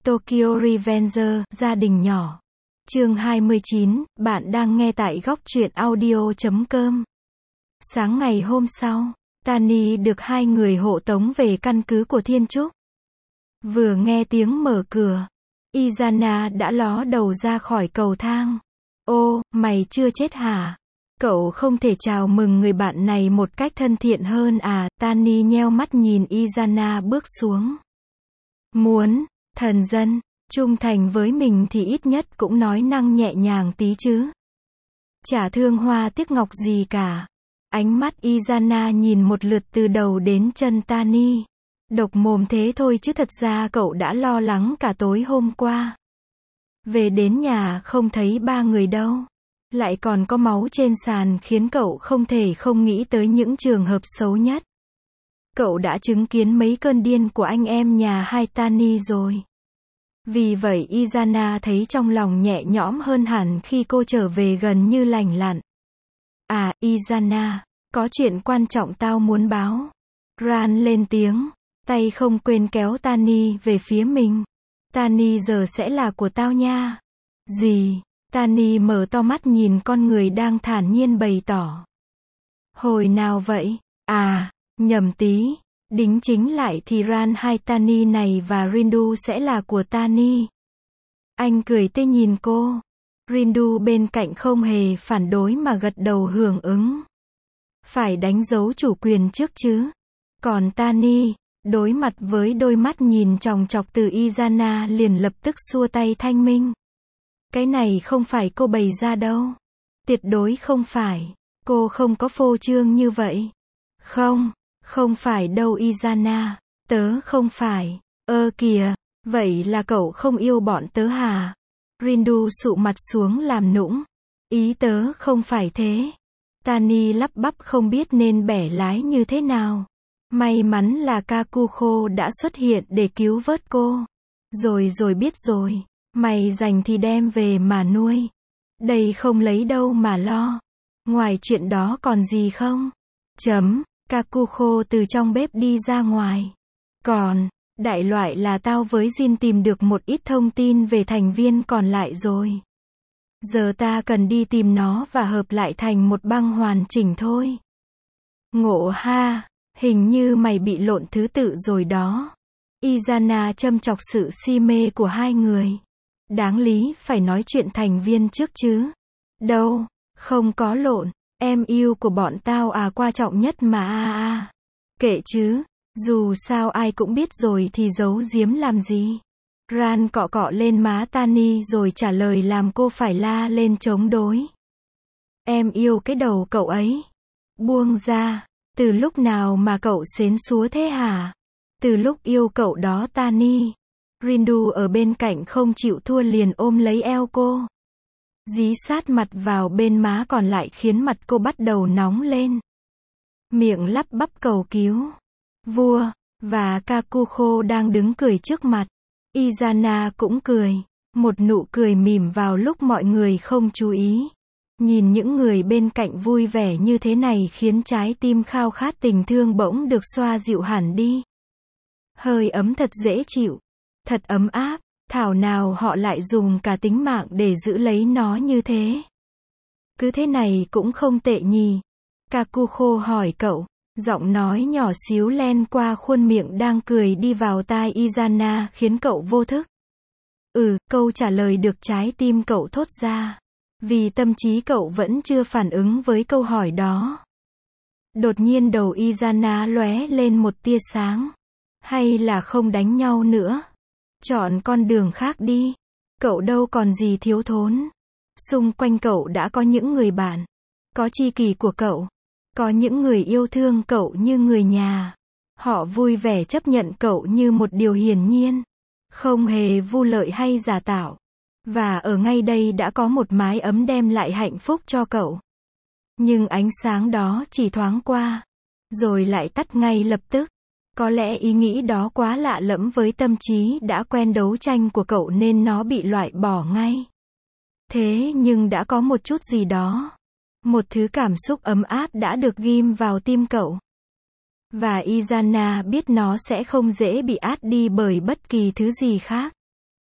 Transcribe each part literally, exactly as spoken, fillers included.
Tokyo Revenger, gia đình nhỏ. Chương hai mươi chín, bạn đang nghe tại góc truyện audio chấm com. Sáng ngày hôm sau, Tani được hai người hộ tống về căn cứ của Thiên Trúc. Vừa nghe tiếng mở cửa, Izana đã ló đầu ra khỏi cầu thang. Ô, mày chưa chết hả? Cậu không thể chào mừng người bạn này một cách thân thiện hơn à? Tani nheo mắt nhìn Izana bước xuống. Muốn, thần dân, trung thành với mình thì ít nhất cũng nói năng nhẹ nhàng tí chứ. Chả thương hoa tiếc ngọc gì cả. Ánh mắt Izana nhìn một lượt từ đầu đến chân Tani. Độc mồm thế thôi chứ thật ra cậu đã lo lắng cả tối hôm qua. Về đến nhà không thấy ba người đâu. Lại còn có máu trên sàn khiến cậu không thể không nghĩ tới những trường hợp xấu nhất. Cậu đã chứng kiến mấy cơn điên của anh em nhà hai Tani rồi. Vì vậy Izana thấy trong lòng nhẹ nhõm hơn hẳn khi cô trở về gần như lành lặn. À, Izana, có chuyện quan trọng tao muốn báo. Ran lên tiếng, tay không quên kéo Tani về phía mình. Tani giờ sẽ là của tao nha. Gì? Tani mở to mắt nhìn con người đang thản nhiên bày tỏ. Hồi nào vậy? À, nhầm tí. Đính chính lại thì Ran hai Tani này và Rindu sẽ là của Tani. Anh cười tê nhìn cô. Rindu bên cạnh không hề phản đối mà gật đầu hưởng ứng. Phải đánh dấu chủ quyền trước chứ. Còn Tani, đối mặt với đôi mắt nhìn chòng chọc từ Izana liền lập tức xua tay thanh minh. Cái này không phải cô bày ra đâu. Tuyệt đối không phải. Cô không có phô trương như vậy. Không, không phải đâu Izana. Tớ không phải. Ơ kìa, vậy là cậu không yêu bọn tớ hả? Rindu sụ mặt xuống làm nũng. Ý tớ không phải thế. Tani lắp bắp không biết nên bẻ lái như thế nào. May mắn là Kakuko đã xuất hiện để cứu vớt cô. Rồi rồi biết rồi. Mày dành thì đem về mà nuôi. Đây không lấy đâu mà lo. Ngoài chuyện đó còn gì không? Chấm. Kakuko từ trong bếp đi ra ngoài. Còn, đại loại là tao với Jin tìm được một ít thông tin về thành viên còn lại rồi. Giờ ta cần đi tìm nó và hợp lại thành một băng hoàn chỉnh thôi. Ngộ ha, hình như mày bị lộn thứ tự rồi đó. Izana châm chọc sự si mê của hai người. Đáng lý phải nói chuyện thành viên trước chứ. Đâu, không có lộn. Em yêu của bọn tao à, quan trọng nhất mà a à, à. Kệ chứ, dù sao ai cũng biết rồi thì giấu giếm làm gì. Ran cọ cọ lên má Tani rồi trả lời làm cô phải la lên chống đối. Em yêu cái đầu cậu ấy. Buông ra, từ lúc nào mà cậu xến xúa thế hả? Từ lúc yêu cậu đó Tani. Rindu ở bên cạnh không chịu thua liền ôm lấy eo cô. Dí sát mặt vào bên má còn lại khiến mặt cô bắt đầu nóng lên. Miệng lắp bắp cầu cứu. Vua, và Kakuko đang đứng cười trước mặt. Izana cũng cười. Một nụ cười mỉm vào lúc mọi người không chú ý. Nhìn những người bên cạnh vui vẻ như thế này khiến trái tim khao khát tình thương bỗng được xoa dịu hẳn đi. Hơi ấm thật dễ chịu. Thật ấm áp. Thảo nào họ lại dùng cả tính mạng để giữ lấy nó như thế. Cứ thế này cũng không tệ nhỉ. Kakuko hỏi cậu. Giọng nói nhỏ xíu len qua khuôn miệng đang cười đi vào tai Izana khiến cậu vô thức. Ừ, câu trả lời được trái tim cậu thốt ra. Vì tâm trí cậu vẫn chưa phản ứng với câu hỏi đó. Đột nhiên đầu Izana lóe lên một tia sáng. Hay là không đánh nhau nữa? Chọn con đường khác đi. Cậu đâu còn gì thiếu thốn. Xung quanh cậu đã có những người bạn. Có tri kỷ của cậu. Có những người yêu thương cậu như người nhà. Họ vui vẻ chấp nhận cậu như một điều hiển nhiên. Không hề vu lợi hay giả tạo. Và ở ngay đây đã có một mái ấm đem lại hạnh phúc cho cậu. Nhưng ánh sáng đó chỉ thoáng qua. Rồi lại tắt ngay lập tức. Có lẽ ý nghĩ đó quá lạ lẫm với tâm trí đã quen đấu tranh của cậu nên nó bị loại bỏ ngay. Thế nhưng đã có một chút gì đó. Một thứ cảm xúc ấm áp đã được ghim vào tim cậu. Và Izana biết nó sẽ không dễ bị át đi bởi bất kỳ thứ gì khác.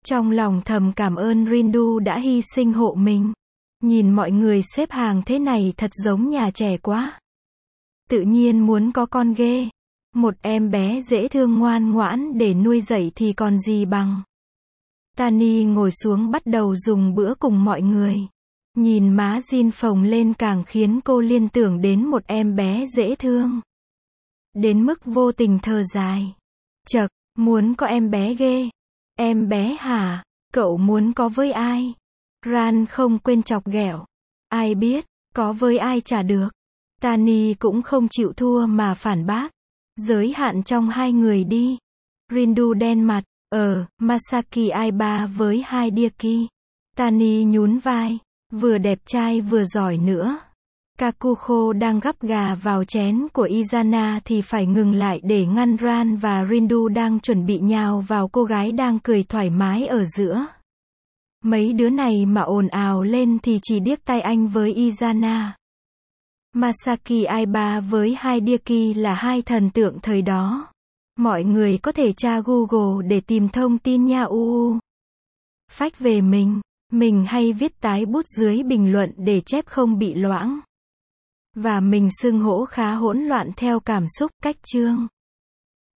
Trong lòng thầm cảm ơn Rindu đã hy sinh hộ mình. Nhìn mọi người xếp hàng thế này thật giống nhà trẻ quá. Tự nhiên muốn có con ghê. Một em bé dễ thương ngoan ngoãn để nuôi dạy thì còn gì bằng. Tani ngồi xuống bắt đầu dùng bữa cùng mọi người. Nhìn má Jin phồng lên càng khiến cô liên tưởng đến một em bé dễ thương. Đến mức vô tình thở dài. Chậc, muốn có em bé ghê. Em bé hả? Cậu muốn có với ai? Ran không quên chọc ghẹo. Ai biết, có với ai chả được. Tani cũng không chịu thua mà phản bác. Giới hạn trong hai người đi. Rindu đen mặt. Ờ, Masaki Aiba với Hideki. Tani nhún vai. Vừa đẹp trai vừa giỏi nữa. Kakuko đang gắp gà vào chén của Izana thì phải ngừng lại để ngăn Ran và Rindu đang chuẩn bị nhào vào cô gái đang cười thoải mái ở giữa. Mấy đứa này mà ồn ào lên thì chỉ điếc tai anh với Izana. Masaki Aiba với Hideki là hai thần tượng thời đó. Mọi người có thể tra Google để tìm thông tin nha uu. Phách về mình, mình hay viết tái bút dưới bình luận để chép không bị loãng. Và mình xưng hỗ khá hỗn loạn theo cảm xúc, cách chương.